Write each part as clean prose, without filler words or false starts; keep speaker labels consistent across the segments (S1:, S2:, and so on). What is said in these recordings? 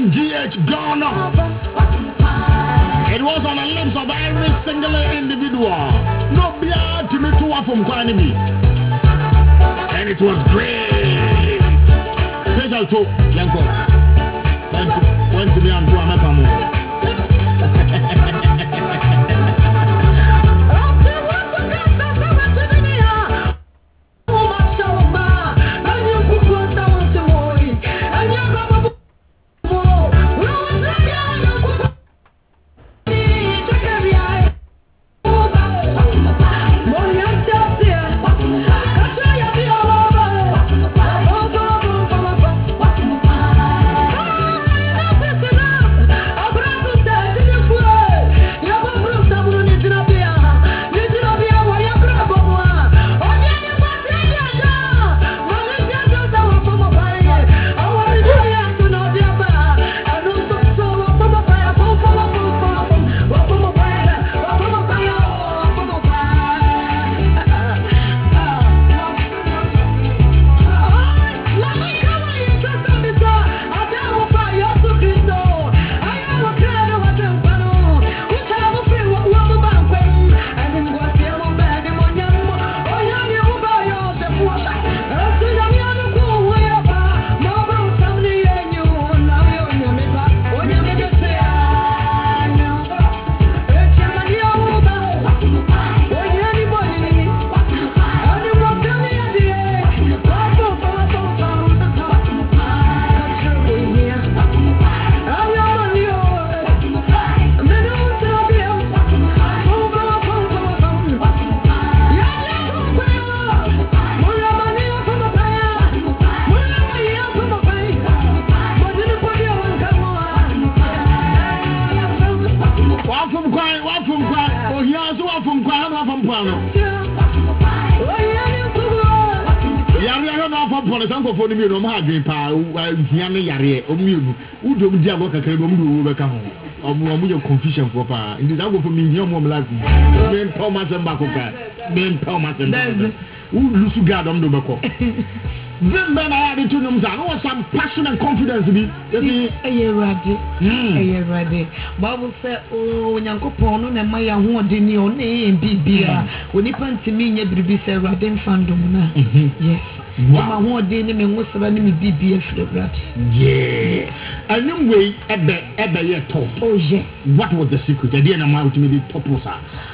S1: GH Ghana. It was on the lips of every single individual. No beer to me to from Kwanimi. And it was great. Special to Yanko. Went to me and to Amapamo. For me, no more dream power. Yammy Yari, Udum Diabo Kakabum, or your confusion for power. In this hour for me, no more like Ben Thomas and Bacoka, Ben Thomas and Lusuga on the Baco. Then I had to know some passion and confidence to be.
S2: A year ready. Bible said, oh, when Uncle Pono and my young one didn't your name be beer. When he pant to me, you be say Radin Fandom. Yes. My one didn't mean was the enemy BBF for the rat.
S1: Yeah. I knew way at the year top.
S2: Oh, yes.
S1: What was the secret? I didn't amount to me the top was.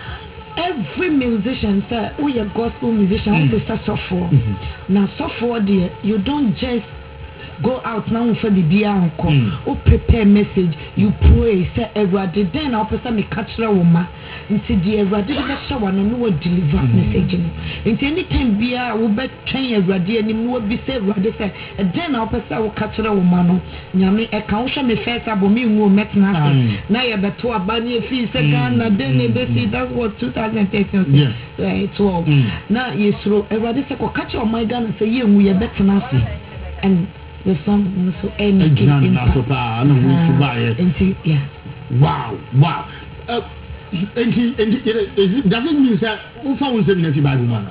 S2: Every musician say, oh, you're gospel musician, also so for. Now, so for dear, you don't just go out now for the uncle or prepare message. You pray, say, everybody, then I'll person me catch the woman. Until the everybody shower no deliver message. Until any time be a will bet train everybody and you will be say, rather say, and then I'll person will catch the woman. Yami, a couch me first about me who met nothing. Now you're better to bunny fees second, and then they see that's what 2013 12. Now you throw everybody say, catch your my gun and say, you we are better nothing. And the song so any yeah.
S1: Wow. Does it mean that who found them in the Bible man?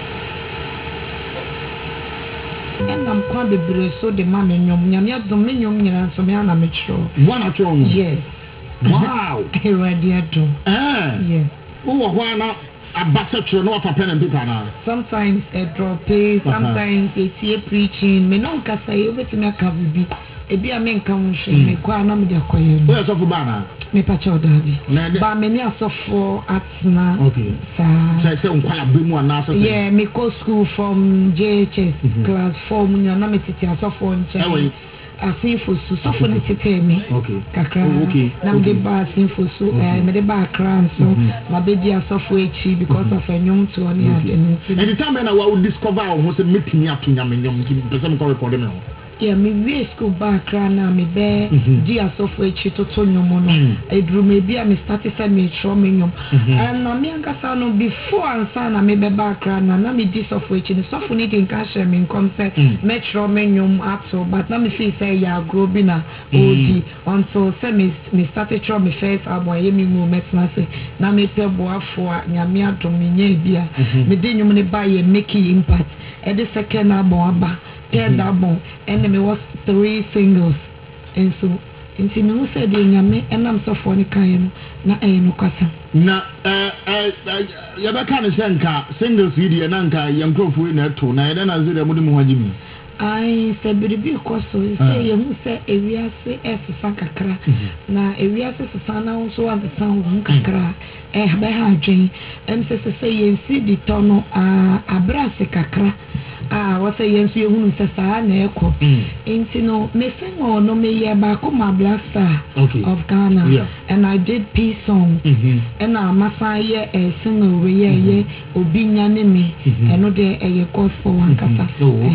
S2: And I'm quite be so the man in your dominion and some yana metro.
S1: One at all.
S2: Yes.
S1: Wow.
S2: Irradiato. Yes.
S1: Oh, why not? A batter no for pen and paper now.
S2: Sometimes a drop, sometimes it's here preaching. Me no kasa you bet me ka bibi. E bi a men kan hwe me kwa na me de akoye.
S1: Where so for bana?
S2: Me pa cha odabi. Ba me ni asofo atna.
S1: Okay. Say unkwala be mu na so.
S2: Yeah, me go school from JHS class 4 mu na me tete asofo nche. Asinfo so for ne tete me.
S1: Okay.
S2: Kakra.
S1: Okay.
S2: Na me de ba asinfo so me de ba akran so ma be di asofo echi because of enyum to oni identity.
S1: And the time when I will discover how say metimi atunya me nyom ki person ko record me.
S2: Yeah, me we school back na me be di asofo echi toto nyomo no. Edru me bia me start say me tro me nyom. And na me ankasa no before ansa na me be back na me di sofo echi. The sofo need in cash me come say me tro me nyom ato but na me feel say ya grow bi na odi until say me started tro me first album ye me mu metna say na me pe boafo a nyame adom me nya bia. Me di nyom ne ba ye make impact. E the second album aba third album and me was 3 singles and so nti me hu sɛ de nyame enam sɔfo ne kan no na no kwasa
S1: na yɛbɛka ne sɛ nka singles yi deɛ na nka yɛnkurɔfoɔ yi na ɛto na yɛdɛ na sɛ deɛ mode mu hagye mu
S2: ai sɛ biribi kɔ so sɛ yɛhu sɛ ewiase ɛsesa kakra na ewiase sesa na wo nso ansesa wo ho kakra bɛha adwen sɛ yɛnsi di tɔ no abrase kakra wɔsɛ yɛn nso yɛhunu sɛ saa na ɛkɔ nti no mesing no meyɛ baako ma Black Star of Ghana and I did peace song ɛna masa yɛ single weyɛ obi nyane me ɛno de ɛyɛ gospel wankasa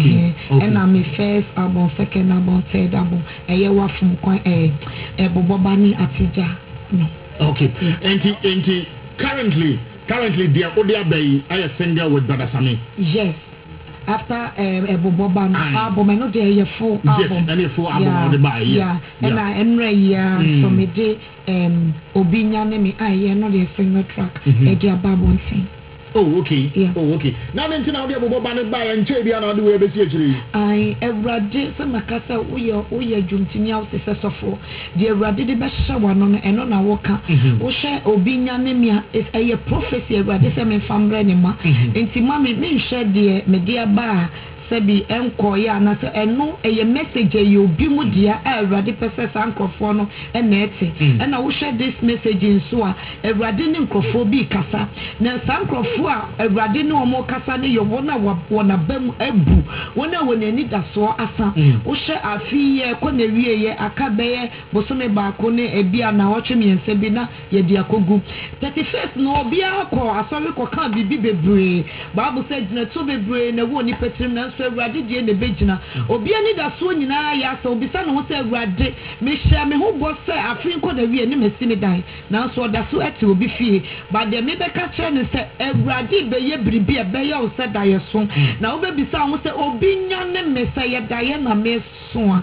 S2: ɛna me first album second album third album ɛyɛ wafom kwan ɛbobɔ bani atija no
S1: okay enti currently dear Odia Bay I a singer with Brother Sammy
S2: yes after Boban album, I know they are full album.
S1: Yes, and a full album on the buy.
S2: Yeah. And I so me de Obinya name I know the single track. Edia Babon sing.
S1: Oh, okay.
S2: Yeah.
S1: Oh, okay. Now then, now they are Boban buy and Chabian on the way. Basically,
S2: I Radi some Macassa. We are Jumtini house is so for the Radi the best shower on and on our walker. Osha Obinya name is a prophecy. Radi some family name. Inti mami me share the media bar. Sebi enkoya na se eno eye message you bi mu dia Awurade pese sankrofo no enete na wo share this message nso a Awurade ne nkrofo bi kasa na sankrofo a Awurade ne omo kasa ne ye wona wona bam abu wona wonani daso asa wo share afi ye ko na wie ye akabeye bosome baako ne ebia na wotwe miense bi na ye dia kogu 31st no obia ko asori ko kan bibi bebre Bible say gina to bebre na wo ni petrim na so Awurade die ne begina obi ani da so nyina ya sa obi sa no ho se Awurade me hia me ho bo se afin ko da wie ne mesi me dan na so da so ete obi fie ba de me be ka kire ne se Awurade be ye biribi e be ye o se da ye so na wo be bisa ho se obi nya ne me se ye da ye na me so wow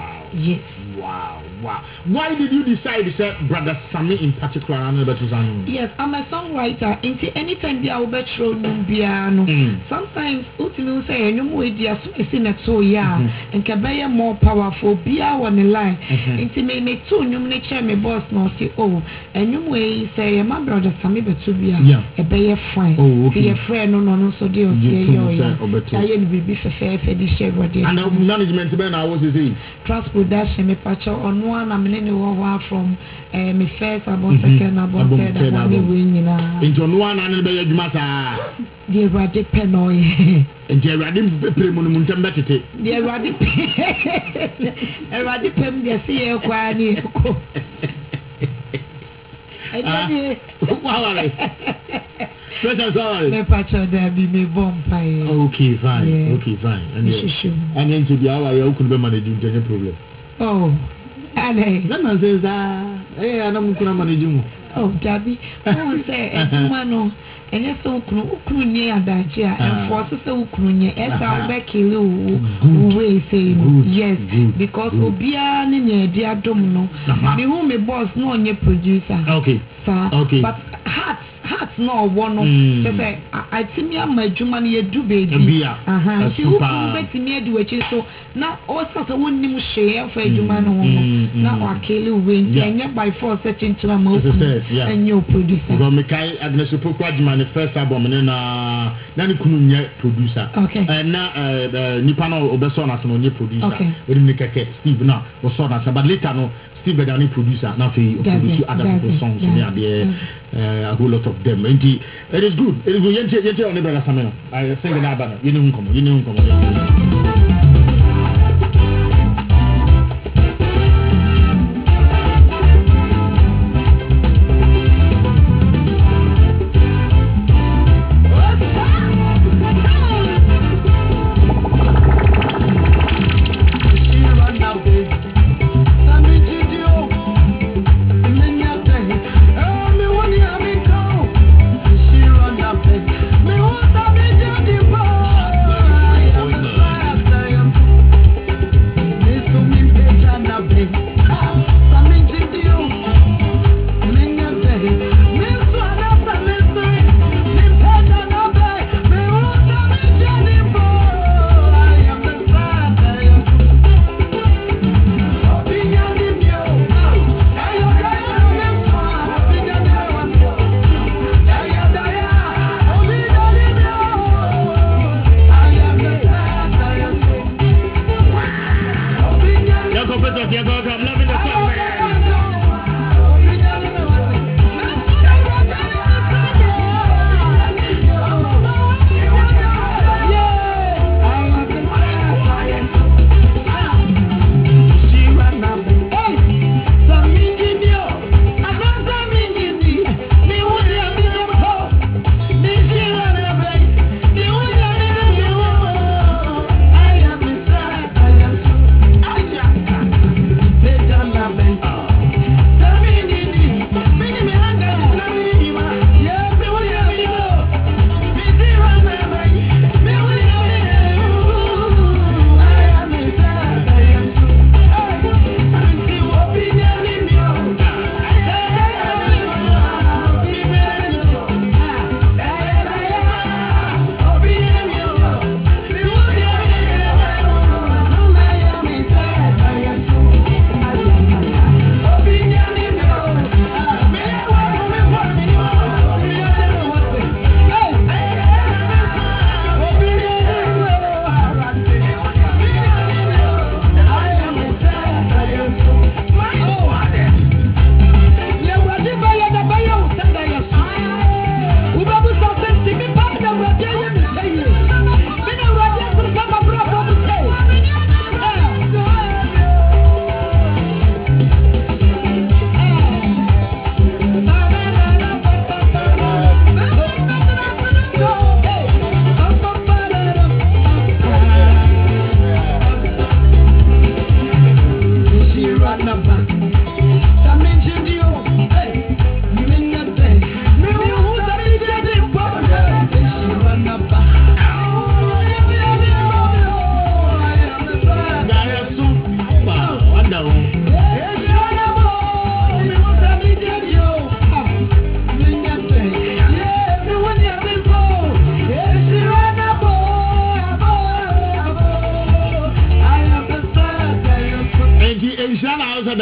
S2: yes
S1: wow why did you decide to say Brother Sammy in particular?
S2: Yes, I'm a songwriter. Anytime I will be thrown piano. Sometimes ultimately say no more idea so is in a so and can be more powerful be on the line. Into me too new nature me boss no say oh and you way say my brother Sammy to be a be a friend. Oh okay. A friend no so deal say yo I be fair the share
S1: and management ben I was say
S2: transportation me patch on one I'm in the from my first album, second album, third album.
S1: Into one and be a massa.
S2: Dear Radi Penoy.
S1: And dear Radi Premunum Betty.
S2: Dear Radi Pem, the sea, Quani.
S1: Sorry.
S2: Me patcho there be me vampire.
S1: Okay, fine. Okay, fine. And then to the hour you could be managing any problem.
S2: Oh. Ale.
S1: That says I don't manage you.
S2: Oh, Dabi. Oh, say, Mano. And yes, so Kunya Dajia and forces so Kunya as our Becky way saying yes, because Obia Nina dear Domino, me whom me boss no your producer.
S1: Okay,
S2: sir. Okay, but hearts no one just say I see me my Jumani do baby. See who bet me do it so now also wouldn't even share for Jumano now I kill you win and by force setting to a mouth and your producer.
S1: Agnes Pukwajiman. The first album and then nani kunu producer
S2: okay
S1: and now nipa na obeso na so no producer
S2: okay
S1: we dey make Steve na was so na but later no Steve be the producer na fe produce other people's songs so there a whole lot of them and it is good yente on the Brother Sammy no I sing the album you know come
S3: Poison.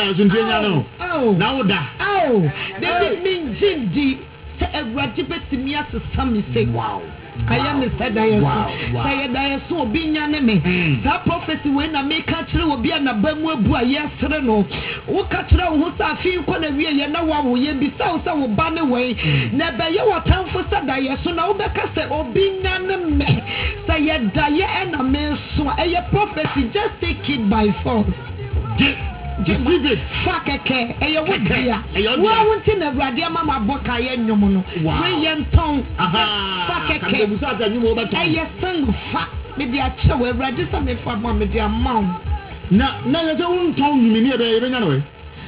S1: da so ntenya no na wo da
S2: David Minjindi say Ewurade betimi asesa me say
S1: wow
S2: I am Mr. Dayeso. Say Dayeso obi nyane me. Sa prophecy we na make kire obi na bamu abu ayesre no. Wo ka kire wo sa afi ko na wie ye na wa wo ye bisa wo sa wo ba ne we. Na be ye watamfo sa Dayeso na wo be ka say obi nyane me. Say ye daye na me so. E prophecy just take it by force.
S1: Receive it.
S2: Fakeke eyo wodia wa wonti na Awurade amama boka ye nwom no we ye nton fakeke eyo sang fa me dia che we Awurade sa me fa ma me dia maw
S1: na ye se wonton nwumi ne ye benya no we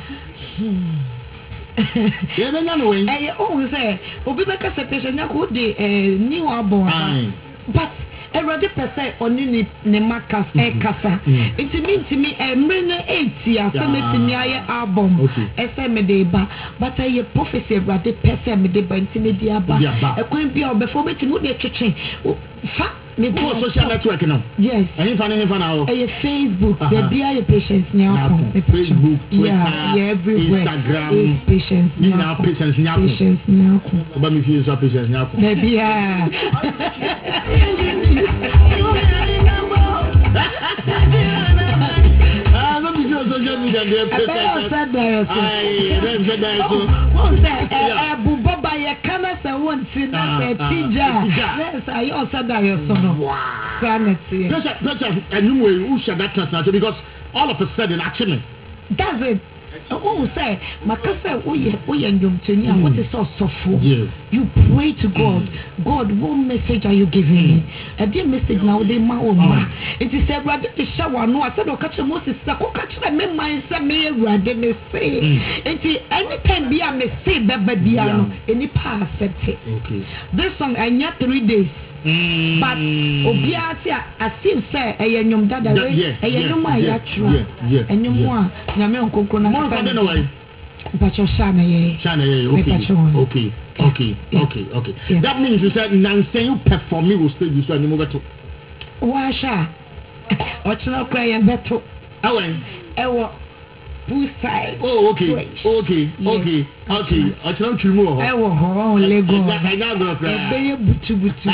S1: ye benya no we
S2: eyo o say obi be ka se patient ko de new album but Erade pese oni ne makas kasa intimi emre na 8 ya se metimi aye album ese me de ba but aye prophecy erade pese me de ba intimi dia ba ekwan bia obefo betimi de twetwe fa me
S1: go social network no
S2: yes
S1: any fan now
S2: aye Facebook there be aye patience nyako
S1: Facebook Twitter
S2: everywhere
S1: Instagram
S2: is patience
S1: nyako
S2: patience nyako
S1: oba me feel so patience nyako
S2: there be
S1: social media they
S2: said Buboba ye kana se wonti na se tija yes I also die so no sanity
S1: pressure and we should that translate because all of a sudden actually
S2: that's it. Oh, say, Makasa, we and Yum what is so for? You pray to God. God, what message are you giving me? A dear message now, they ma. It is a rather the shower. No, I said, oh, catch a Moses, I catch a man, my son, me rather me say. It anytime be a message, baby, any part accept it. Okay. This song, I need 3 days. But Obiasia, as if say, a young dada, a young man, and you want Yaman Kokona. But your Shana, okay.
S1: That means you said Nancy, you perform me will stage so you move to
S2: Washa or Chino cry and better. Ewa Pusai.
S1: Oh, okay. I don't you move.
S2: I will hold Lego. I butu.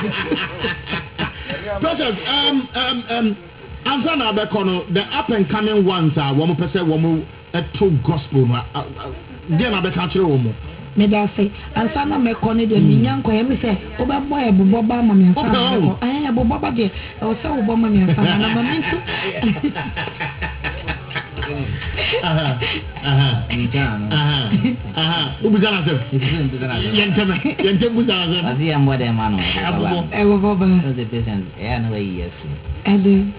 S1: Precious, answer now, Becono, the up and coming ones are 1% woman to gospel. Then I be catching woman.
S2: Me da say, answer na me kone de minyanko ye me say, oba boy boba mama answer na ko. Eh boba de, o say oba mama answer na mama ntu.
S1: Ubuzana se. Yentem buzana se.
S3: Asi ambo de mano.
S2: Boba.
S3: Was the patient. No way yes.
S2: Ade.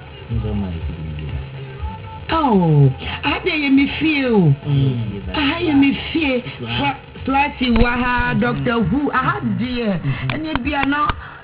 S2: Oh, I dare me feel. I hear me fear. Slightly waha Doctor Who. I had dear. And you be a no.